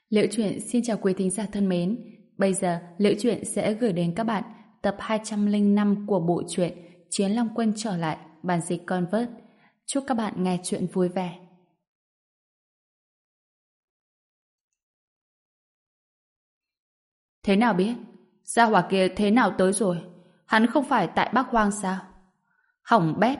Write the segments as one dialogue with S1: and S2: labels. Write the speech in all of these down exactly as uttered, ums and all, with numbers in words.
S1: Liễu Chuyện xin chào quý thính giả thân mến. Bây giờ Liễu Chuyện sẽ gửi đến các bạn tập hai trăm lẻ năm của bộ truyện Chiến Long Quân trở lại, bản dịch Convert. Chúc các bạn nghe chuyện vui vẻ. Thế nào biết? Gia hỏa kia thế nào tới rồi? Hắn không phải tại Bắc Hoang sao? Hỏng bét.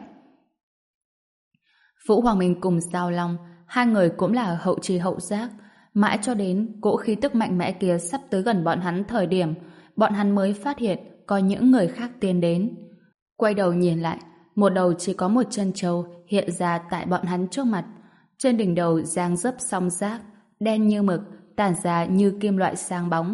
S1: Vũ Hoàng Minh cùng Giao Long, hai người cũng là hậu tri hậu giác. Mãi cho đến cỗ khí tức mạnh mẽ kia sắp tới gần bọn hắn thời điểm, bọn hắn mới phát hiện có những người khác tiến đến. Quay đầu nhìn lại, một đầu chỉ có một chân trâu hiện ra tại bọn hắn trước mặt. Trên đỉnh đầu giang dấp song giác, đen như mực, tản ra như kim loại sáng bóng.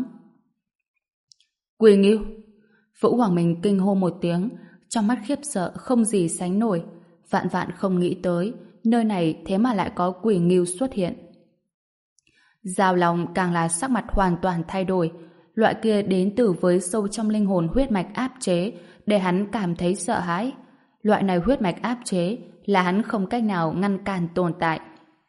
S1: Quỳ Ngưu! Vũ Hoàng Minh kinh hô một tiếng, trong mắt khiếp sợ không gì sánh nổi. Vạn vạn không nghĩ tới, nơi này thế mà lại có Quỳ Ngưu xuất hiện. Giao Long càng là sắc mặt hoàn toàn thay đổi. Loại kia đến từ với sâu trong linh hồn huyết mạch áp chế, để hắn cảm thấy sợ hãi. Loại này huyết mạch áp chế là hắn không cách nào ngăn cản tồn tại.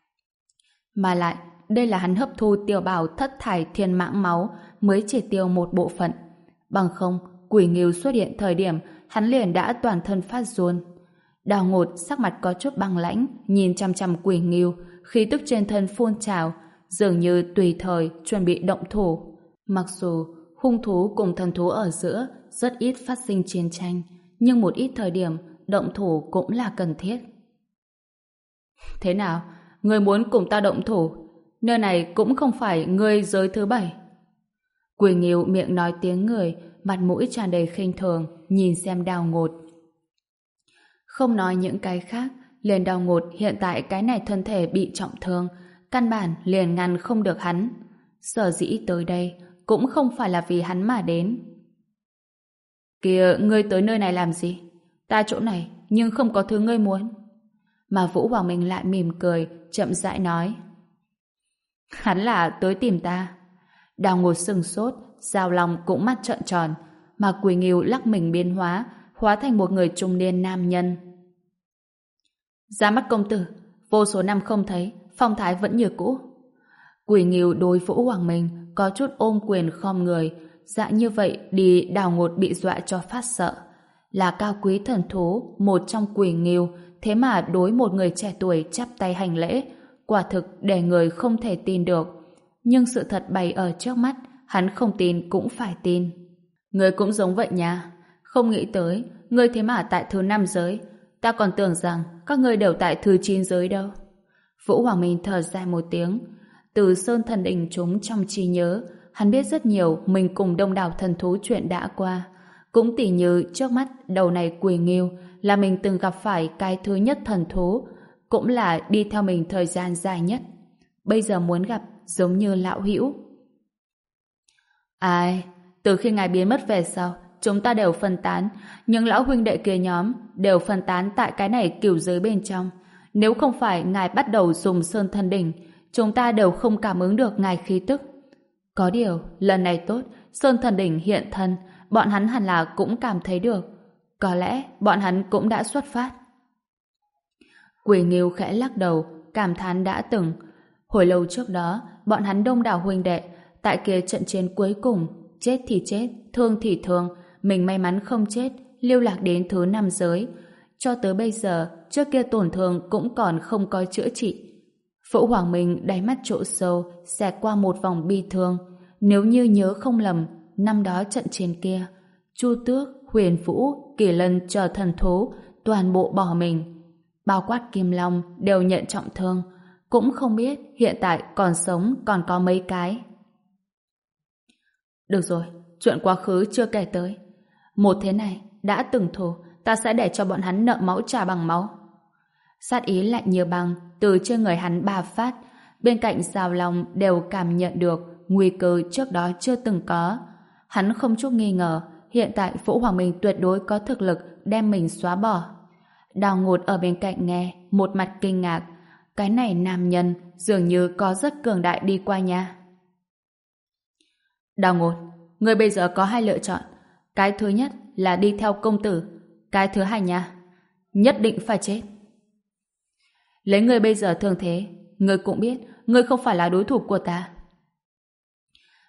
S1: Mà lại, đây là hắn hấp thu tiểu bảo thất thải thiên mãng máu mới chỉ tiêu một bộ phận. Bằng không, Quỷ Ngưu xuất hiện thời điểm hắn liền đã toàn thân phát run. Đào Ngột sắc mặt có chút băng lãnh, nhìn chăm chăm Quỷ Ngưu, khí tức trên thân phun trào, dường như tùy thời chuẩn bị động thủ. Mặc dù hung thú cùng thần thú ở giữa rất ít phát sinh chiến tranh, nhưng một ít thời điểm động thủ cũng là cần thiết. Thế nào? Ngươi muốn cùng ta động thủ? Nơi này cũng không phải ngươi giới thứ bảy. Quỳ Nghiêu miệng nói tiếng người, mặt mũi tràn đầy khinh thường, nhìn xem Đào Ngột. Không nói những cái khác, liền Đào Ngột hiện tại cái này thân thể bị trọng thương, căn bản liền ngăn không được hắn. Sở dĩ tới đây cũng không phải là vì hắn mà đến. Kìa, ngươi tới nơi này làm gì? Ta chỗ này nhưng không có thứ ngươi muốn. Mà Vũ Hoàng Minh lại mỉm cười, chậm rãi nói. Hắn là tới tìm ta. Đào Ngột sừng sốt, Giao Long cũng mắt trợn tròn, mà Quỳ Nghiêu lắc mình biến hóa, hóa thành một người trung niên nam nhân. Ra mắt công tử, vô số năm không thấy, phong thái vẫn như cũ. Quỳ Nghiêu đối Vũ Hoàng Minh có chút ôm quyền khom người, dạ như vậy đi Đào Ngột bị dọa cho phát sợ. Là cao quý thần thú, một trong Quỳ Nghiêu, thế mà đối một người trẻ tuổi chắp tay hành lễ, quả thực để người không thể tin được. Nhưng sự thật bày ở trước mắt, hắn không tin cũng phải tin. Ngươi cũng giống vậy nha, không nghĩ tới, ngươi thế mà tại thứ năm giới, ta còn tưởng rằng các ngươi đều tại thứ chín giới đâu. Vũ Hoàng Minh thở dài một tiếng, từ Sơn Thần Đình chúng trong trí nhớ, hắn biết rất nhiều mình cùng đông đảo thần thú chuyện đã qua. Cũng tỉ như trước mắt đầu này Quỳ Nghiêu là mình từng gặp phải cái thứ nhất thần thú, cũng là đi theo mình thời gian dài nhất. Bây giờ muốn gặp giống như lão hữu. Ai, từ khi ngài biến mất về sau, chúng ta đều phân tán, nhưng lão huynh đệ kia nhóm đều phân tán tại cái này cửu giới bên trong. Nếu không phải ngài bắt đầu dùng Sơn Thần Đỉnh, chúng ta đều không cảm ứng được ngài khí tức. Có điều, lần này tốt, Sơn Thần Đỉnh hiện thân, bọn hắn hẳn là cũng cảm thấy được. Có lẽ bọn hắn cũng đã xuất phát. Quỳ Nghiêu khẽ lắc đầu, cảm thán đã từng. Hồi lâu trước đó, bọn hắn đông đảo huynh đệ, tại kia trận chiến cuối cùng, chết thì chết, thương thì thương, mình may mắn không chết, lưu lạc đến thứ năm giới. Cho tới bây giờ, trước kia tổn thương cũng còn không có chữa trị. Vũ Hoàng Minh đáy mắt chỗ sâu, xẹt qua một vòng bi thương. Nếu như nhớ không lầm, năm đó trận chiến kia, Chu Tước, Huyền Vũ, Kỳ Lân chờ thần thú, toàn bộ bỏ mình. Bao quát Kim Long đều nhận trọng thương, cũng không biết hiện tại còn sống còn có mấy cái. Được rồi, chuyện quá khứ chưa kể tới. Một thế này, đã từng thù, ta sẽ để cho bọn hắn nợ máu trả bằng máu. Sát ý lạnh như băng từ trên người hắn ba phát, bên cạnh Giao Long đều cảm nhận được nguy cơ trước đó chưa từng có. Hắn không chút nghi ngờ, hiện tại Vũ Hoàng Minh tuyệt đối có thực lực đem mình xóa bỏ. Đào Ngột ở bên cạnh nghe, một mặt kinh ngạc. Cái này nam nhân dường như có rất cường đại đi qua nha. Đào Ngột, ngươi bây giờ có hai lựa chọn. Cái thứ nhất là đi theo công tử. Cái thứ hai nha, nhất định phải chết. Lấy ngươi bây giờ thương thế, ngươi cũng biết ngươi không phải là đối thủ của ta.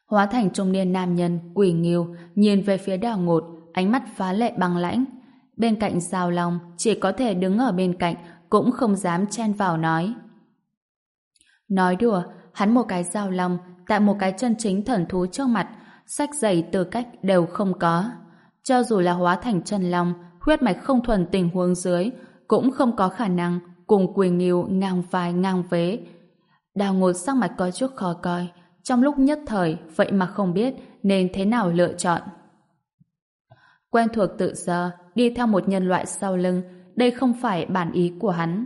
S1: Hóa thành trung niên nam nhân quỷ nghiêu nhìn về phía Đào Ngột, ánh mắt phá lệ băng lãnh. Bên cạnh Giao Long chỉ có thể đứng ở bên cạnh, cũng không dám chen vào nói. Nói đùa, hắn một cái Giao Long tại một cái chân chính thần thú trước mặt, sách giày tư cách đều không có. Cho dù là hóa thành chân long, huyết mạch không thuần tình huống dưới, cũng không có khả năng cùng Quỳ Nghiêu ngang vai ngang vế. Đào Ngột sắc mặt có chút khó coi, trong lúc nhất thời vậy mà không biết nên thế nào lựa chọn. Quen thuộc tự do, đi theo một nhân loại sau lưng, đây không phải bản ý của hắn.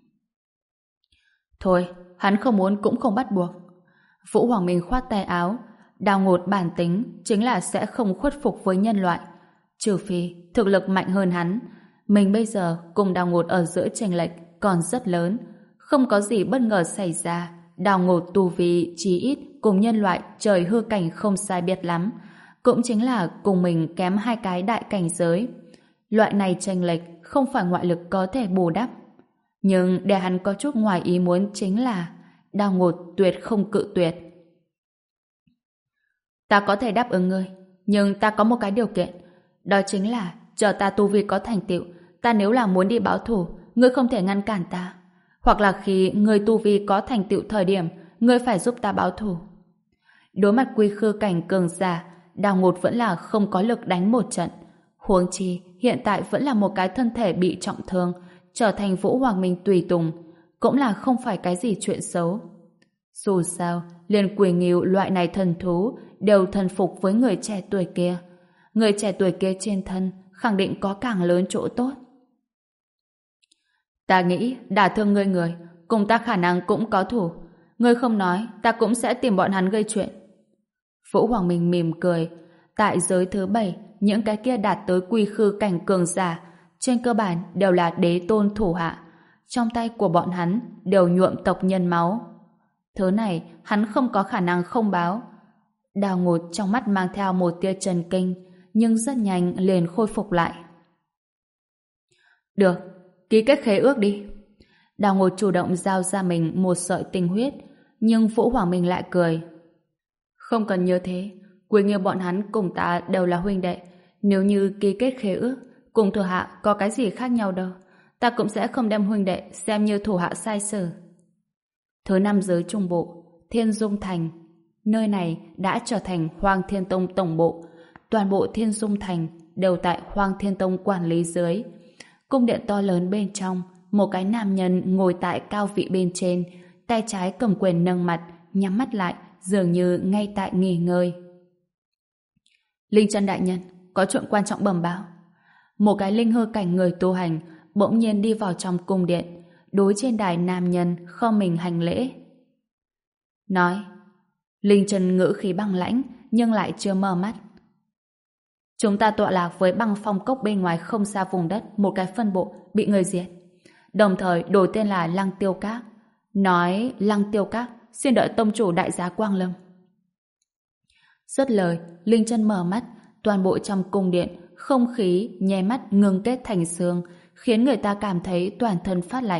S1: Thôi, hắn không muốn cũng không bắt buộc. Vũ Hoàng Minh khoát tay áo, Đào Ngột bản tính chính là sẽ không khuất phục với nhân loại, trừ phi thực lực mạnh hơn hắn. Mình bây giờ cùng Đào Ngột ở giữa chênh lệch còn rất lớn, không có gì bất ngờ xảy ra, Đào Ngột tu vi chí ít cùng nhân loại trời hư cảnh không sai biệt lắm, cũng chính là cùng mình kém hai cái đại cảnh giới. Loại này chênh lệch không phải ngoại lực có thể bù đắp. Nhưng để hắn có chút ngoài ý muốn chính là Đào Ngột tuyệt không cự tuyệt. Ta có thể đáp ứng ngươi, nhưng ta có một cái điều kiện, đó chính là chờ ta tu vi có thành tựu, ta nếu là muốn đi báo thù, ngươi không thể ngăn cản ta. Hoặc là khi ngươi tu vi có thành tựu thời điểm, ngươi phải giúp ta báo thù. Đối mặt quy khư cảnh cường giả, Đào Ngột vẫn là không có lực đánh một trận. Huống chi hiện tại vẫn là một cái thân thể bị trọng thương, trở thành Vũ Hoàng Minh tùy tùng, cũng là không phải cái gì chuyện xấu. Dù sao, liền Quỳ Nghiêu loại này thần thú đều thần phục với người trẻ tuổi kia. Người trẻ tuổi kia trên thân khẳng định có càng lớn chỗ tốt. Ta nghĩ đả thương ngươi người, cùng ta khả năng cũng có thủ. Ngươi không nói, ta cũng sẽ tìm bọn hắn gây chuyện. Vũ Hoàng Minh mỉm cười. Tại giới thứ bảy, những cái kia đạt tới quy khư cảnh cường giả, trên cơ bản đều là đế tôn thủ hạ. Trong tay của bọn hắn đều nhuộm tộc nhân máu. Thứ này hắn không có khả năng không báo. Đào Ngột trong mắt mang theo một tia chần kinh, nhưng rất nhanh liền khôi phục lại. Được, ký kết khế ước đi. Đào Ngột chủ động giao ra mình một sợi tinh huyết, nhưng Vũ Hoàng Minh lại cười. Không cần như thế, Quỳ Nghiêu bọn hắn cùng ta đều là huynh đệ. Nếu như ký kết khế ước, cùng thủ hạ có cái gì khác nhau đâu. Ta cũng sẽ không đem huynh đệ xem như thủ hạ sai sử. Thứ năm giới trung bộ, Thiên Dung Thành. Nơi này đã trở thành Hoang Thiên Tông tổng bộ. Toàn bộ Thiên Dung Thành đều tại Hoang Thiên Tông quản lý dưới. Cung điện to lớn bên trong, một cái nam nhân ngồi tại cao vị bên trên, tay trái cầm quyền nâng mặt, nhắm mắt lại, dường như ngay tại nghỉ ngơi. Linh Chân đại nhân, có chuyện quan trọng bẩm báo. Một cái linh hư cảnh người tu hành bỗng nhiên đi vào trong cung điện, đối trên đài nam nhân khom mình hành lễ. Nói, Linh Chân ngữ khí băng lãnh nhưng lại chưa mở mắt. Chúng ta tọa lạc với băng phong cốc bên ngoài không xa vùng đất một cái phân bộ bị người diệt. Đồng thời đổi tên là Lăng Tiêu Các. Nói Lăng Tiêu Các xin đợi tông chủ đại giá quang lâm. Dứt lời, Linh Chân mở mắt, toàn bộ trong cung điện không khí nháy mắt ngưng kết thành xương, khiến người ta cảm thấy toàn thân phát lạnh.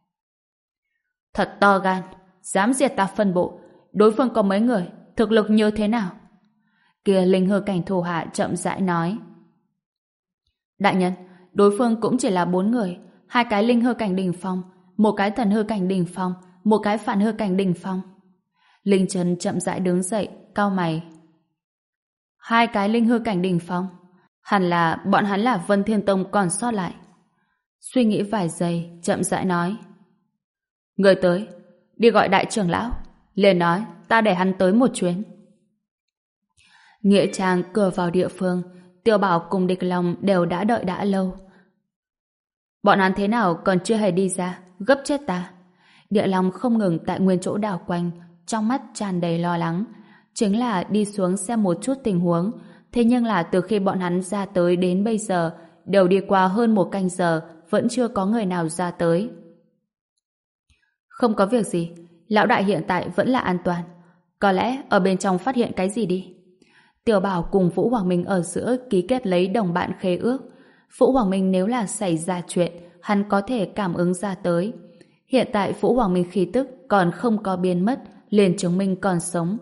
S1: Thật to gan, dám diệt ta phân bộ. Đối phương có mấy người, thực lực như thế nào? Kia linh hư cảnh thủ hạ chậm rãi nói. Đại nhân, đối phương cũng chỉ là bốn người, hai cái linh hư cảnh đỉnh phong, một cái thần hư cảnh đỉnh phong, một cái phản hư cảnh đỉnh phong. Linh Chân chậm rãi đứng dậy, cau mày. Hai cái linh hư cảnh đỉnh phong, hẳn là bọn hắn là Vân Thiên Tông còn sót lại. Suy nghĩ vài giây, chậm rãi nói. Người tới, đi gọi đại trưởng lão. Liền nói, ta để hắn tới một chuyến. Nghĩa trang cửa vào địa phương, Tiêu Bảo cùng Địch Long đều đã đợi đã lâu. Bọn hắn thế nào còn chưa hề đi ra, gấp chết ta. Địa Long không ngừng tại nguyên chỗ đảo quanh, trong mắt tràn đầy lo lắng. Chính là đi xuống xem một chút tình huống, thế nhưng là từ khi bọn hắn ra tới đến bây giờ, đều đi qua hơn một canh giờ, vẫn chưa có người nào ra tới. Không có việc gì, lão đại hiện tại vẫn là an toàn. Có lẽ ở bên trong phát hiện cái gì đi. Tiểu Bảo cùng Vũ Hoàng Minh ở giữa ký kết lấy đồng bạn khế ước. Vũ Hoàng Minh nếu là xảy ra chuyện, hắn có thể cảm ứng ra tới. Hiện tại Vũ Hoàng Minh khí tức còn không có biến mất, liền chứng minh còn sống.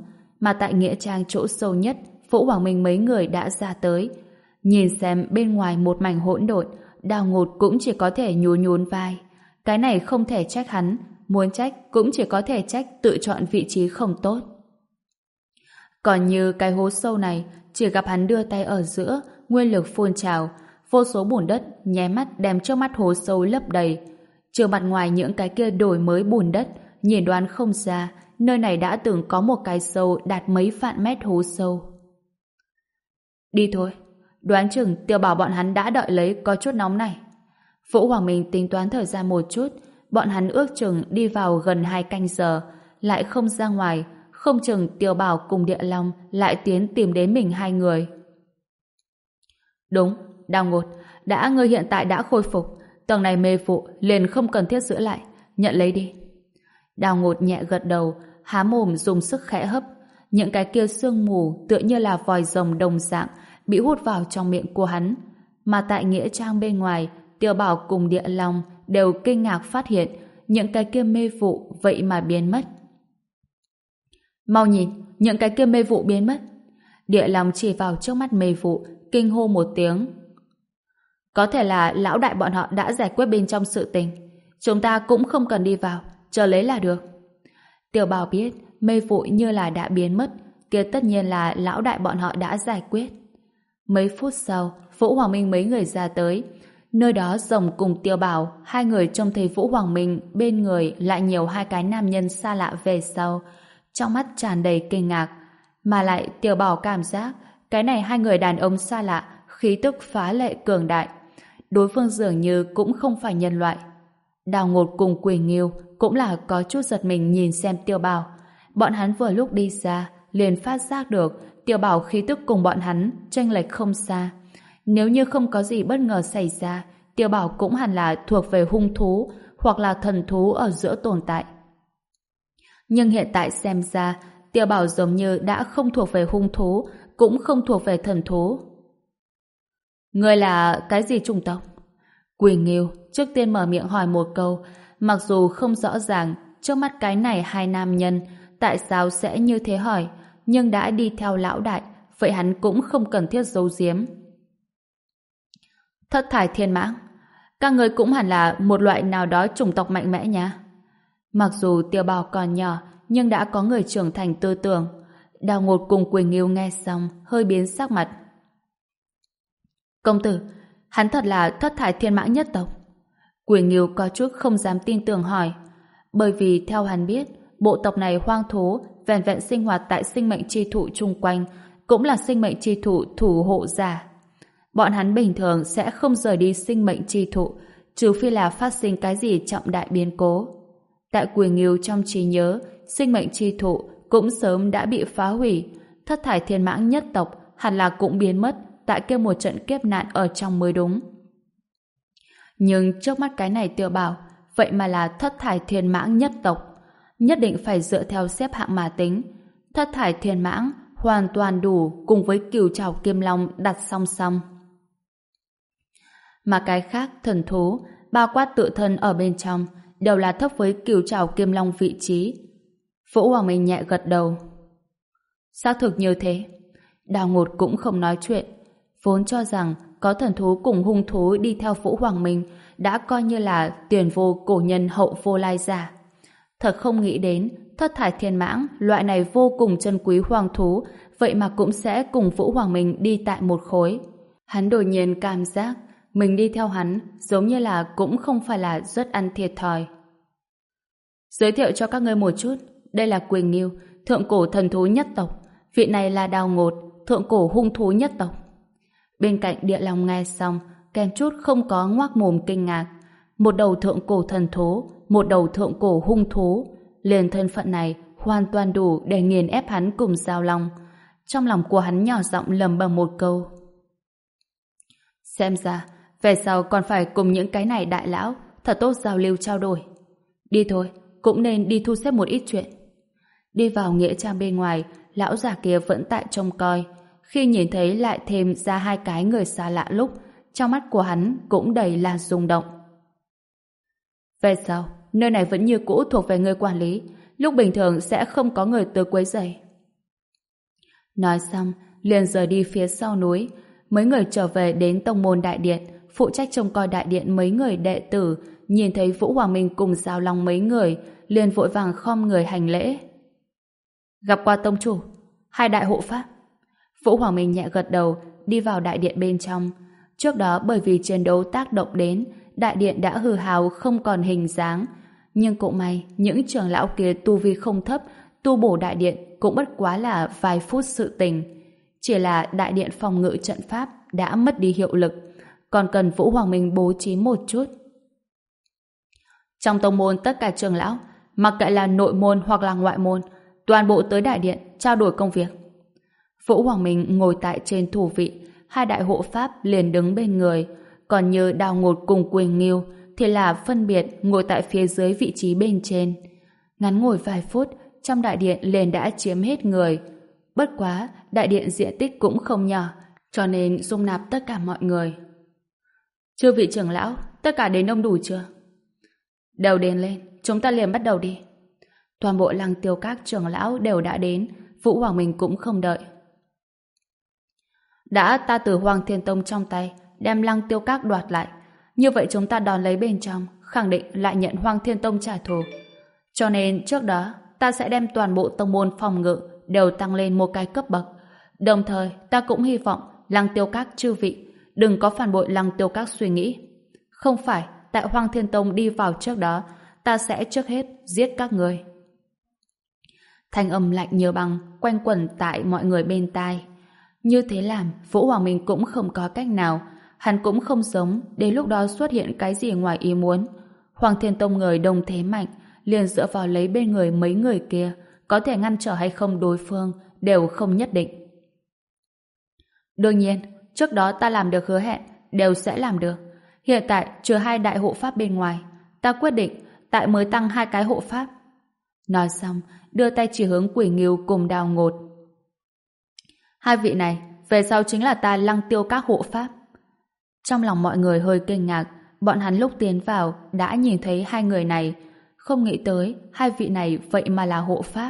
S1: mà tại nghĩa trang chỗ sâu nhất, Vũ Hoàng Minh mấy người đã ra tới. Nhìn xem bên ngoài một mảnh hỗn độn, Đào Ngột cũng chỉ có thể nhún nhún vai. Cái này không thể trách hắn, muốn trách cũng chỉ có thể trách tự chọn vị trí không tốt. Còn như cái hố sâu này, chỉ gặp hắn đưa tay ở giữa, nguyên lực phun trào, vô số bùn đất nháy mắt đem trước mắt hố sâu lấp đầy. Trừ mặt ngoài những cái kia đổi mới bùn đất, nhìn đoán không ra, nơi này đã từng có một cái sâu đạt mấy vạn mét hố sâu. Đi thôi, đoán chừng Tiểu Bảo bọn hắn đã đợi lấy có chút nóng này. Vũ Hoàng Minh tính toán thời gian một chút, bọn hắn ước chừng đi vào gần hai canh giờ, lại không ra ngoài, không chừng Tiểu Bảo cùng Địa Long lại tiến tìm đến mình hai người. Đúng, Đào Ngột, đã ngươi hiện tại đã khôi phục, tầng này mê vụ liền không cần thiết giữ lại, nhận lấy đi. Đào Ngột nhẹ gật đầu, há mồm dùng sức khẽ hấp, những cái kia sương mù tựa như là vòi rồng đồng dạng bị hút vào trong miệng của hắn. Mà tại nghĩa trang bên ngoài, Tiểu Bảo cùng Địa Long đều kinh ngạc phát hiện những cái kia mê vụ vậy mà biến mất. Mau nhìn, những cái kia mê vụ biến mất. Địa Long chỉ vào trước mắt mê vụ, kinh hô một tiếng. Có thể là lão đại bọn họ đã giải quyết bên trong sự tình. Chúng ta cũng không cần đi vào, chờ lấy là được. Tiểu Bảo biết mê vụ như là đã biến mất, kia tất nhiên là lão đại bọn họ đã giải quyết. Mấy phút sau, Vũ Hoàng Minh mấy người ra tới. Nơi đó Rồng cùng Tiểu Bảo, hai người trông thấy Vũ Hoàng Minh bên người lại nhiều hai cái nam nhân xa lạ về sau, trong mắt tràn đầy kinh ngạc. Mà lại Tiểu Bảo cảm giác cái này hai người đàn ông xa lạ khí tức phá lệ cường đại. Đối phương dường như cũng không phải nhân loại. Đào Ngột cùng Quỳ Nghiêu cũng là có chút giật mình nhìn xem Tiểu Bảo. Bọn hắn vừa lúc đi xa liền phát giác được Tiểu Bảo khí tức cùng bọn hắn chênh lệch không xa. Nếu như không có gì bất ngờ xảy ra, Tiểu Bảo cũng hẳn là thuộc về hung thú hoặc là thần thú ở giữa tồn tại. Nhưng hiện tại xem ra, Tiểu Bảo giống như đã không thuộc về hung thú, cũng không thuộc về thần thú. Ngươi là cái gì chủng tộc? Quỳ Nghiêu trước tiên mở miệng hỏi một câu, mặc dù không rõ ràng trước mắt cái này hai nam nhân tại sao sẽ như thế hỏi, nhưng đã đi theo lão đại, vậy hắn cũng không cần thiết giấu giếm. Thất thải thiên mãng, các người cũng hẳn là một loại nào đó chủng tộc mạnh mẽ nha. Mặc dù Tiểu Bảo còn nhỏ, nhưng đã có người trưởng thành tư tưởng. Đào Ngột cùng Quỳ Nghiêu nghe xong, hơi biến sắc mặt. Công tử, hắn thật là thất thải thiên mãng nhất tộc? Quỳ Nghiêu có chút không dám tin tưởng hỏi, bởi vì theo hắn biết, bộ tộc này hoang thú vẹn vẹn sinh hoạt tại sinh mệnh chi thụ chung quanh, cũng là sinh mệnh chi thụ thủ hộ giả. Bọn hắn bình thường sẽ không rời đi sinh mệnh chi thụ, trừ phi là phát sinh cái gì trọng đại biến cố. Tại Quỳ Nghiêu trong trí nhớ, sinh mệnh chi thụ cũng sớm đã bị phá hủy, thất thải thiên mãng nhất tộc hẳn là cũng biến mất tại kia một trận kiếp nạn ở trong mới đúng. Nhưng trước mắt cái này Tiểu Bảo, vậy mà là thất thải thiên mãng nhất tộc, nhất định phải dựa theo xếp hạng mà tính. Thất thải thiên mãng hoàn toàn đủ cùng với cửu trảo kim long đặt song song. Mà cái khác thần thú, bao quát tự thân ở bên trong, đều là thấp với cửu trảo kim long vị trí. Vũ Hoàng Minh nhẹ gật đầu. Xác thực như thế. Đào Ngột cũng không nói chuyện, vốn cho rằng có thần thú cùng hung thú đi theo Vũ Hoàng Minh đã coi như là tiền vô cổ nhân hậu vô lai giả. Thật không nghĩ đến thất thải thiên mãng, loại này vô cùng chân quý hoang thú, vậy mà cũng sẽ cùng Vũ Hoàng Minh đi tại một khối. Hắn đột nhiên cảm giác mình đi theo hắn giống như là cũng không phải là rất ăn thiệt thòi. Giới thiệu cho các ngươi một chút, đây là Quỳ Nghiêu, thượng cổ thần thú nhất tộc. Vị này là Đào Ngột, thượng cổ hung thú nhất tộc. Bên cạnh Địa Long nghe xong, kèm chút không có ngoác mồm kinh ngạc. Một đầu thượng cổ thần thú, một đầu thượng cổ hung thú, liền thân phận này hoàn toàn đủ để nghiền ép hắn cùng Giao Long. Trong lòng của hắn nhỏ giọng lầm bầm một câu. Xem ra, về sau còn phải cùng những cái này đại lão thật tốt giao lưu trao đổi. Đi thôi, cũng nên đi thu xếp một ít chuyện. Đi vào nghĩa trang bên ngoài, lão già kia vẫn tại trông coi. Khi nhìn thấy lại thêm ra hai cái người xa lạ lúc, trong mắt của hắn cũng đầy là rung động. Về sau, nơi này vẫn như cũ thuộc về người quản lý, lúc bình thường sẽ không có người tới quấy rầy. Nói xong, liền rời đi phía sau núi. Mấy người trở về đến tông môn đại điện, phụ trách trông coi đại điện mấy người đệ tử, nhìn thấy Vũ Hoàng Minh cùng Giao Long mấy người, liền vội vàng khom người hành lễ. Gặp qua tông chủ, hai đại hộ pháp. Vũ Hoàng Minh nhẹ gật đầu, đi vào đại điện bên trong. Trước đó bởi vì chiến đấu tác động đến, đại điện đã hư hào không còn hình dáng. Nhưng cũng may, những trưởng lão kia tu vi không thấp, tu bổ đại điện cũng bất quá là vài phút sự tình. Chỉ là đại điện phòng ngự trận pháp đã mất đi hiệu lực, còn cần Vũ Hoàng Minh bố trí một chút. Trong tông môn tất cả trưởng lão, mặc kệ là nội môn hoặc là ngoại môn, toàn bộ tới đại điện trao đổi công việc. Vũ Hoàng Minh ngồi tại trên thủ vị, hai đại hộ pháp liền đứng bên người, còn như Đào Ngột cùng Quỳnh Nghiêu thì là phân biệt ngồi tại phía dưới vị trí bên trên. Ngắn ngồi vài phút, trong đại điện liền đã chiếm hết người. Bất quá, đại điện diện tích cũng không nhỏ, cho nên dung nạp tất cả mọi người. Chư vị trưởng lão, tất cả đến đông đủ chưa? Đều đến lên, chúng ta liền bắt đầu đi. Toàn bộ Lăng Tiêu các trưởng lão đều đã đến, Vũ Hoàng Minh cũng không đợi. Đã ta từ Hoàng Thiên Tông trong tay đem Lăng Tiêu các đoạt lại, như vậy chúng ta đòn lấy bên trong, khẳng định lại nhận Hoàng Thiên Tông trả thù. Cho nên trước đó ta sẽ đem toàn bộ tông môn phòng ngự đều tăng lên một cái cấp bậc. Đồng thời ta cũng hy vọng Lăng Tiêu các chư vị đừng có phản bội Lăng Tiêu các suy nghĩ. Không phải tại Hoàng Thiên Tông đi vào trước đó, ta sẽ trước hết giết các người. Thanh âm lạnh như băng quanh quẩn tại mọi người bên tai. Như thế làm, Vũ Hoàng Minh cũng không có cách nào. Hắn cũng không giống đến lúc đó xuất hiện cái gì ngoài ý muốn. Hoàng Thiên Tông người đông thế mạnh, liền dựa vào lấy bên người mấy người kia, có thể ngăn trở hay không đối phương đều không nhất định. Đương nhiên, trước đó ta làm được hứa hẹn, đều sẽ làm được. Hiện tại trừ hai đại hộ pháp bên ngoài, ta quyết định tại mới tăng hai cái hộ pháp. Nói xong, đưa tay chỉ hướng Quỷ Nghiêu cùng Đào Ngột. Hai vị này, về sau chính là ta Lăng Tiêu các hộ pháp. Trong lòng mọi người hơi kinh ngạc, bọn hắn lúc tiến vào đã nhìn thấy hai người này, không nghĩ tới hai vị này vậy mà là hộ pháp.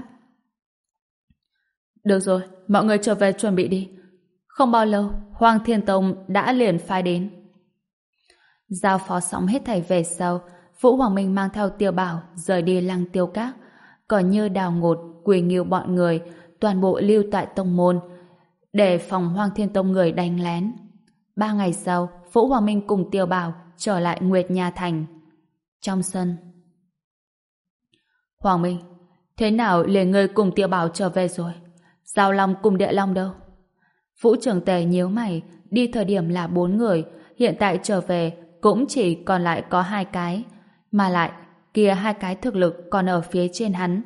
S1: Được rồi, mọi người trở về chuẩn bị đi. Không bao lâu, Hoàng Thiên Tông đã liền phái đến. Giao phó xong hết thảy về sau, Vũ Hoàng Minh mang theo Tiêu Bảo rời đi Lăng Tiêu các, còn như Đào Ngột, Quỳ Nghiêu bọn người toàn bộ lưu tại tông môn để phòng Hoàng Thiên Tông người đánh lén. Ba ngày sau, Vũ Hoàng Minh cùng Tiêu Bảo trở lại Nguyệt Nha Thành. Trong sân, Hoàng Minh, thế nào liền ngươi cùng Tiêu Bảo trở về rồi? Giao Long cùng Địa Long đâu? Vũ Trường Tề nhíu mày, đi thời điểm là bốn người, hiện tại trở về cũng chỉ còn lại có hai cái, mà lại kia hai cái thực lực còn ở phía trên hắn.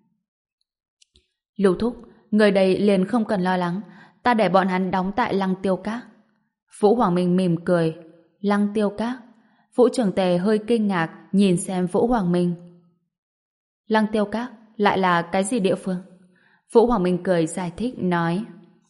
S1: Lưu Thúc, người đây liền không cần lo lắng, ta để bọn hắn đóng tại Lăng Tiêu các. Vũ Hoàng Minh mỉm cười. Lăng Tiêu các? Vũ Trường Tề hơi kinh ngạc nhìn xem Vũ Hoàng Minh. Lăng Tiêu các lại là cái gì địa phương? Vũ Hoàng Minh cười giải thích nói: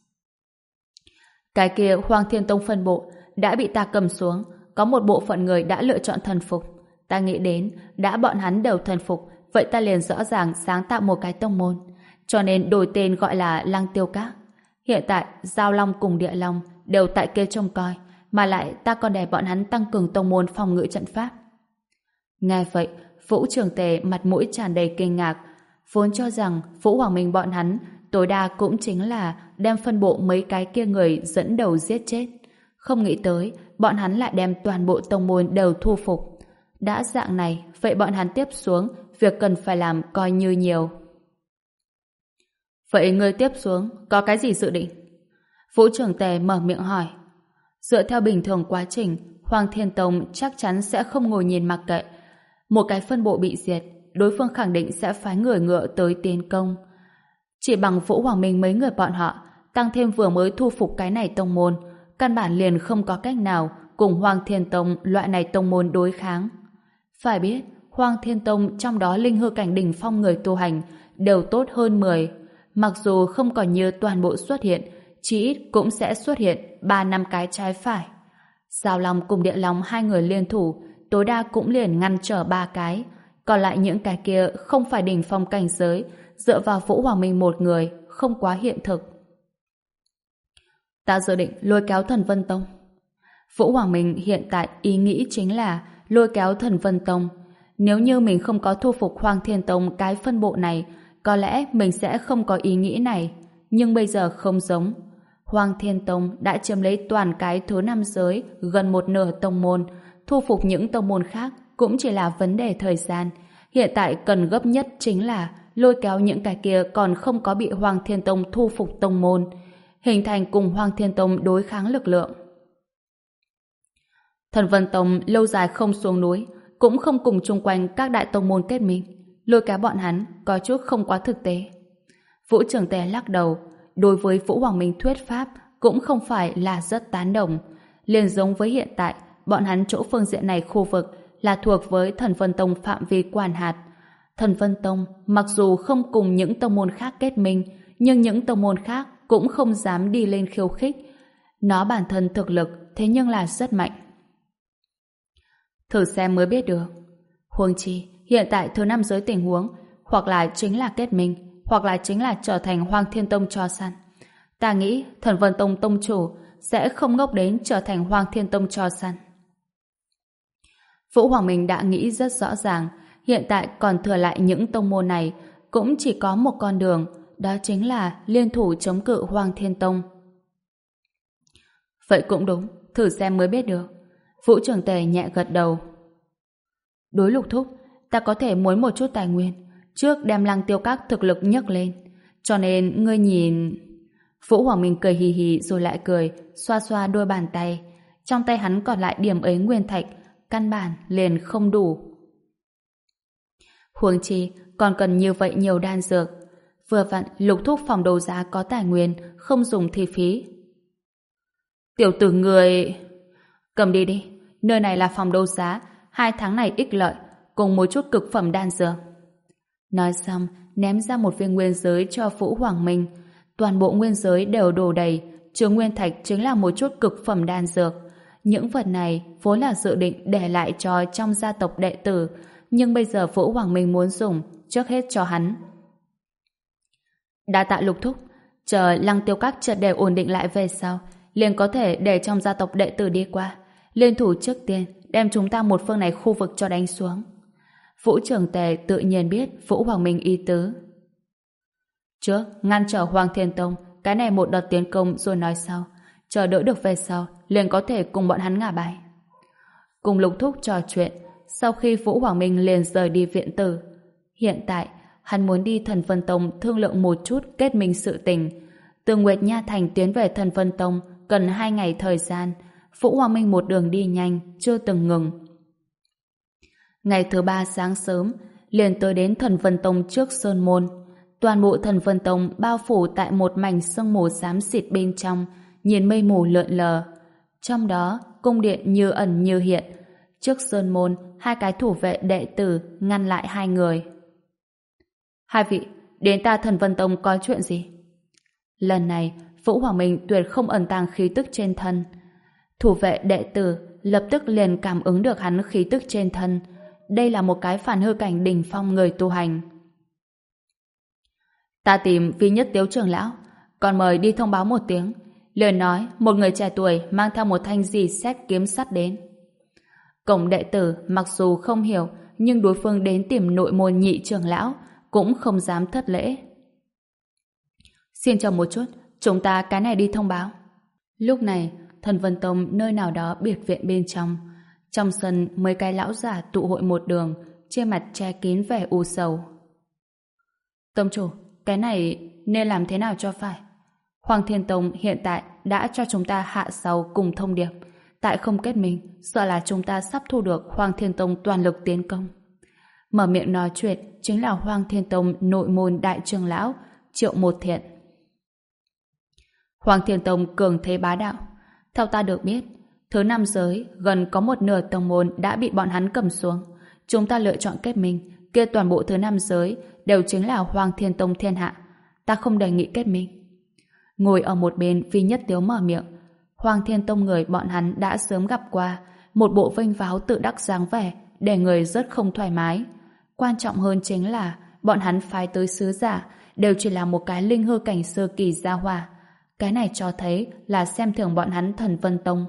S1: cái kia Hoàng Thiên Tông phân bộ đã bị ta cầm xuống, có một bộ phận người đã lựa chọn thần phục. Ta nghĩ đến đã bọn hắn đều thần phục, vậy ta liền rõ ràng sáng tạo một cái tông môn, cho nên đổi tên gọi là Lăng Tiêu các. Hiện tại Giao Long cùng Địa Long đều tại kia trông coi, mà lại ta còn để bọn hắn tăng cường tông môn phòng ngự trận pháp. Nghe vậy, Vũ Trường Tề mặt mũi tràn đầy kinh ngạc, vốn cho rằng Vũ Hoàng Minh bọn hắn tối đa cũng chính là đem phân bộ mấy cái kia người dẫn đầu giết chết. Không nghĩ tới, bọn hắn lại đem toàn bộ tông môn đều thu phục. Đã dạng này, vậy bọn hắn tiếp xuống, việc cần phải làm coi như nhiều. Vậy người tiếp xuống, có cái gì dự định? Vũ Trường Tề mở miệng hỏi. Dựa theo bình thường quá trình, Hoàng Thiên Tông chắc chắn sẽ không ngồi nhìn mặc kệ. Một cái phân bộ bị diệt, đối phương khẳng định sẽ phái người ngựa tới tiến công. Chỉ bằng Vũ Hoàng Minh mấy người bọn họ, tăng thêm vừa mới thu phục cái này tông môn, căn bản liền không có cách nào cùng Hoàng Thiên Tông loại này tông môn đối kháng. Phải biết, Hoàng Thiên Tông trong đó linh hư cảnh đỉnh phong người tu hành đều tốt hơn mười. Mặc dù không còn như toàn bộ xuất hiện, chỉ ít cũng sẽ xuất hiện ba năm cái trái phải. Giao Long cùng Địa Long hai người liên thủ, tối đa cũng liền ngăn trở ba cái. Còn lại những cái kia không phải đỉnh phong cảnh giới, dựa vào Vũ Hoàng Minh một người, không quá hiện thực. Ta dự định lôi kéo Thần Vân Tông. Vũ Hoàng Minh hiện tại ý nghĩ chính là lôi kéo Thần Vân Tông. Nếu như mình không có thu phục Hoàng Thiên Tông cái phân bộ này, có lẽ mình sẽ không có ý nghĩ này. Nhưng bây giờ không giống. Hoàng Thiên Tông đã chiếm lấy toàn cái thứ năm giới, gần một nửa tông môn. Thu phục những tông môn khác cũng chỉ là vấn đề thời gian. Hiện tại cần gấp nhất chính là lôi kéo những cái kia còn không có bị Hoàng Thiên Tông thu phục tông môn, hình thành cùng Hoàng Thiên Tông đối kháng lực lượng. Thần Vân Tông lâu dài không xuống núi, cũng không cùng chung quanh các đại tông môn kết minh, lôi kéo bọn hắn có chút không quá thực tế. Vũ Trường Tề lắc đầu, đối với Vũ Hoàng Minh thuyết pháp cũng không phải là rất tán đồng. Liền giống với hiện tại, bọn hắn chỗ phương diện này khu vực là thuộc với Thần Vân Tông phạm vi quản hạt. Thần Vân Tông mặc dù không cùng những tông môn khác kết minh, nhưng những tông môn khác cũng không dám đi lên khiêu khích. Nó bản thân thực lực thế nhưng là rất mạnh. Thử xem mới biết được. Huống chi, hiện tại thứ năm giới tình huống, hoặc là chính là kết minh, hoặc là chính là trở thành Hoàng Thiên Tông cho săn. Ta nghĩ Thần Vân Tông tông chủ sẽ không ngốc đến trở thành Hoàng Thiên Tông cho săn. Vũ Hoàng Minh đã nghĩ rất rõ ràng, hiện tại còn thừa lại những tông môn này cũng chỉ có một con đường, đó chính là liên thủ chống cự Hoàng Thiên Tông. Vậy cũng đúng, thử xem mới biết được. Vũ Trường Tề nhẹ gật đầu. Đối Lục thúc, ta có thể muốn một chút tài nguyên, trước đem Lăng Tiêu Các thực lực nhấc lên. Cho nên ngươi nhìn... Vũ Hoàng Minh cười hì hì rồi lại cười, xoa xoa đôi bàn tay. Trong tay hắn còn lại điểm ấy nguyên thạch, căn bản liền không đủ. Huống chi còn cần như vậy nhiều đan dược. Vừa vặn Lục thúc phòng đấu giá có tài nguyên, không dùng thi phí. Tiểu tử người... Cầm đi đi, nơi này là phòng đấu giá, hai tháng này ích lợi, cùng một chút cực phẩm đan dược. Nói xong, ném ra một viên nguyên giới cho Vũ Hoàng Minh. Toàn bộ nguyên giới đều đổ đầy, chứa nguyên thạch chính là một chút cực phẩm đan dược. Những vật này vốn là dự định để lại cho trong gia tộc đệ tử, nhưng bây giờ Vũ Hoàng Minh muốn dùng, trước hết cho hắn. Đa tạ Lục thúc, chờ Lăng Tiêu Các chợt đều ổn định lại về sau, liền có thể để trong gia tộc đệ tử đi qua, liên thủ trước tiên đem chúng ta một phương này khu vực cho đánh xuống. Vũ Trường Tề tự nhiên biết Vũ Hoàng Minh ý tứ. Trước ngăn trở Hoàng Thiên Tông, cái này một đợt tiến công rồi nói sau, chờ đỡ được về sau liền có thể cùng bọn hắn ngả bài. Cùng Lục thúc trò chuyện, sau khi Vũ Hoàng Minh liền rời đi viện tử. Hiện tại hắn muốn đi Thần Vân Tông thương lượng một chút kết minh sự tình. Từ Nguyệt Nha Thành tiến về Thần Vân Tông cần hai ngày thời gian. Vũ Hoàng Minh một đường đi nhanh, chưa từng ngừng. Ngày thứ ba sáng sớm, liền tới đến Thần Vân Tông trước Sơn Môn. Toàn bộ Thần Vân Tông bao phủ tại một mảnh sương mù xám xịt bên trong, nhìn mây mù lượn lờ. Trong đó, cung điện như ẩn như hiện. Trước Sơn Môn, hai cái thủ vệ đệ tử ngăn lại hai người. Hai vị, đến ta Thần Vân Tông có chuyện gì? Lần này, Vũ Hoàng Minh tuyệt không ẩn tàng khí tức trên thân. Thủ vệ đệ tử lập tức liền cảm ứng được hắn khí tức trên thân. Đây là một cái phản hư cảnh đỉnh phong người tu hành. Ta tìm Vi Nhất Tiếu trưởng lão, còn mời đi thông báo một tiếng. Lời nói, một người trẻ tuổi mang theo một thanh dì xét kiếm sắt đến. Cổng đệ tử mặc dù không hiểu, nhưng đối phương đến tìm nội môn nhị trưởng lão, cũng không dám thất lễ. Xin chờ một chút, chúng ta cái này đi thông báo. Lúc này, Thần Vân Tông nơi nào đó biệt viện bên trong. Trong sân, mấy cái lão giả tụ hội một đường, trên mặt che kín vẻ u sầu. Tông chủ, cái này nên làm thế nào cho phải? Hoàng Thiên Tông hiện tại đã cho chúng ta hạ sáu cùng thông điệp. Tại không kết minh, sợ là chúng ta sắp thu được Hoàng Thiên Tông toàn lực tiến công. Mở miệng nói chuyện chính là Hoàng Thiên Tông nội môn đại trưởng lão Triệu Một Thiện. Hoàng Thiên Tông cường thế bá đạo. Theo ta được biết, thứ năm giới gần có một nửa tông môn đã bị bọn hắn cầm xuống. Chúng ta lựa chọn kết minh, kia toàn bộ thứ năm giới đều chính là Hoàng Thiên Tông thiên hạ. Ta không đề nghị kết minh. Ngồi ở một bên, Vi Nhất Tiếu mở miệng. Hoàng Thiên Tông người bọn hắn đã sớm gặp qua, một bộ vênh váo tự đắc dáng vẻ, để người rất không thoải mái. Quan trọng hơn chính là bọn hắn phái tới sứ giả đều chỉ là một cái linh hư cảnh sơ kỳ gia hỏa. Cái này cho thấy là xem thường bọn hắn Thần Vân Tông.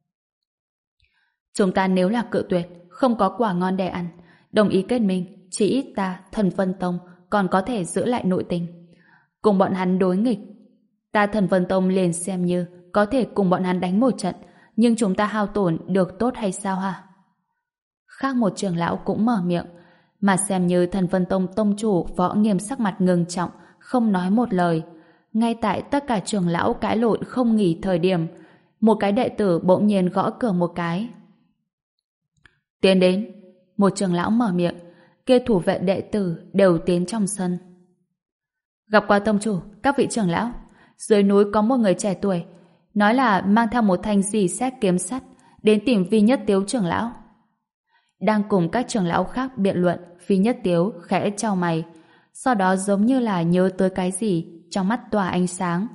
S1: Chúng ta nếu là cự tuyệt, không có quả ngon để ăn, đồng ý kết minh, chỉ ít ta, Thần Vân Tông, còn có thể giữ lại nội tình. Cùng bọn hắn đối nghịch, ta Thần Vân Tông liền xem như có thể cùng bọn hắn đánh một trận, nhưng chúng ta hao tổn được tốt hay sao ha? Khác một trưởng lão cũng mở miệng, mà xem như Thần Vân Tông tông chủ Võ Nghiêm sắc mặt ngưng trọng, không nói một lời. Ngay tại tất cả trưởng lão cãi lộn không nghỉ thời điểm, một cái đệ tử bỗng nhiên gõ cửa một cái. Tiến đến, một trưởng lão mở miệng, kia thủ vệ đệ tử đều tiến trong sân. Gặp qua tông chủ, các vị trưởng lão, dưới núi có một người trẻ tuổi, nói là mang theo một thanh rỉ sét kiếm sắt đến tìm Vi Nhất Tiếu trưởng lão. Đang cùng các trưởng lão khác biện luận, Vi Nhất Tiếu khẽ chau mày, sau đó giống như là nhớ tới cái gì, trong mắt tỏa ánh sáng.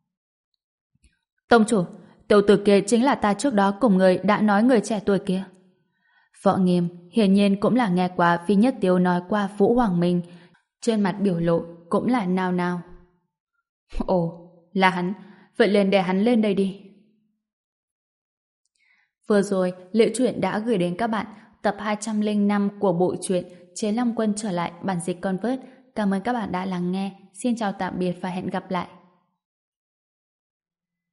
S1: Tông chủ, tiểu tử kia chính là ta trước đó cùng người đã nói người trẻ tuổi kia. Võ Nghiêm hiển nhiên cũng là nghe qua Vi Nhất Tiếu nói qua Vũ Hoàng Minh, trên mặt biểu lộ cũng là nao nao. Ồ, là hắn, vậy liền để hắn lên đây đi. Vừa rồi, Liễu Chuyện đã gửi đến các bạn tập hai trăm lẻ năm của bộ truyện Chế Long Quân trở lại bản dịch Convert. Cảm ơn các bạn đã lắng nghe. Xin chào tạm biệt và hẹn gặp lại.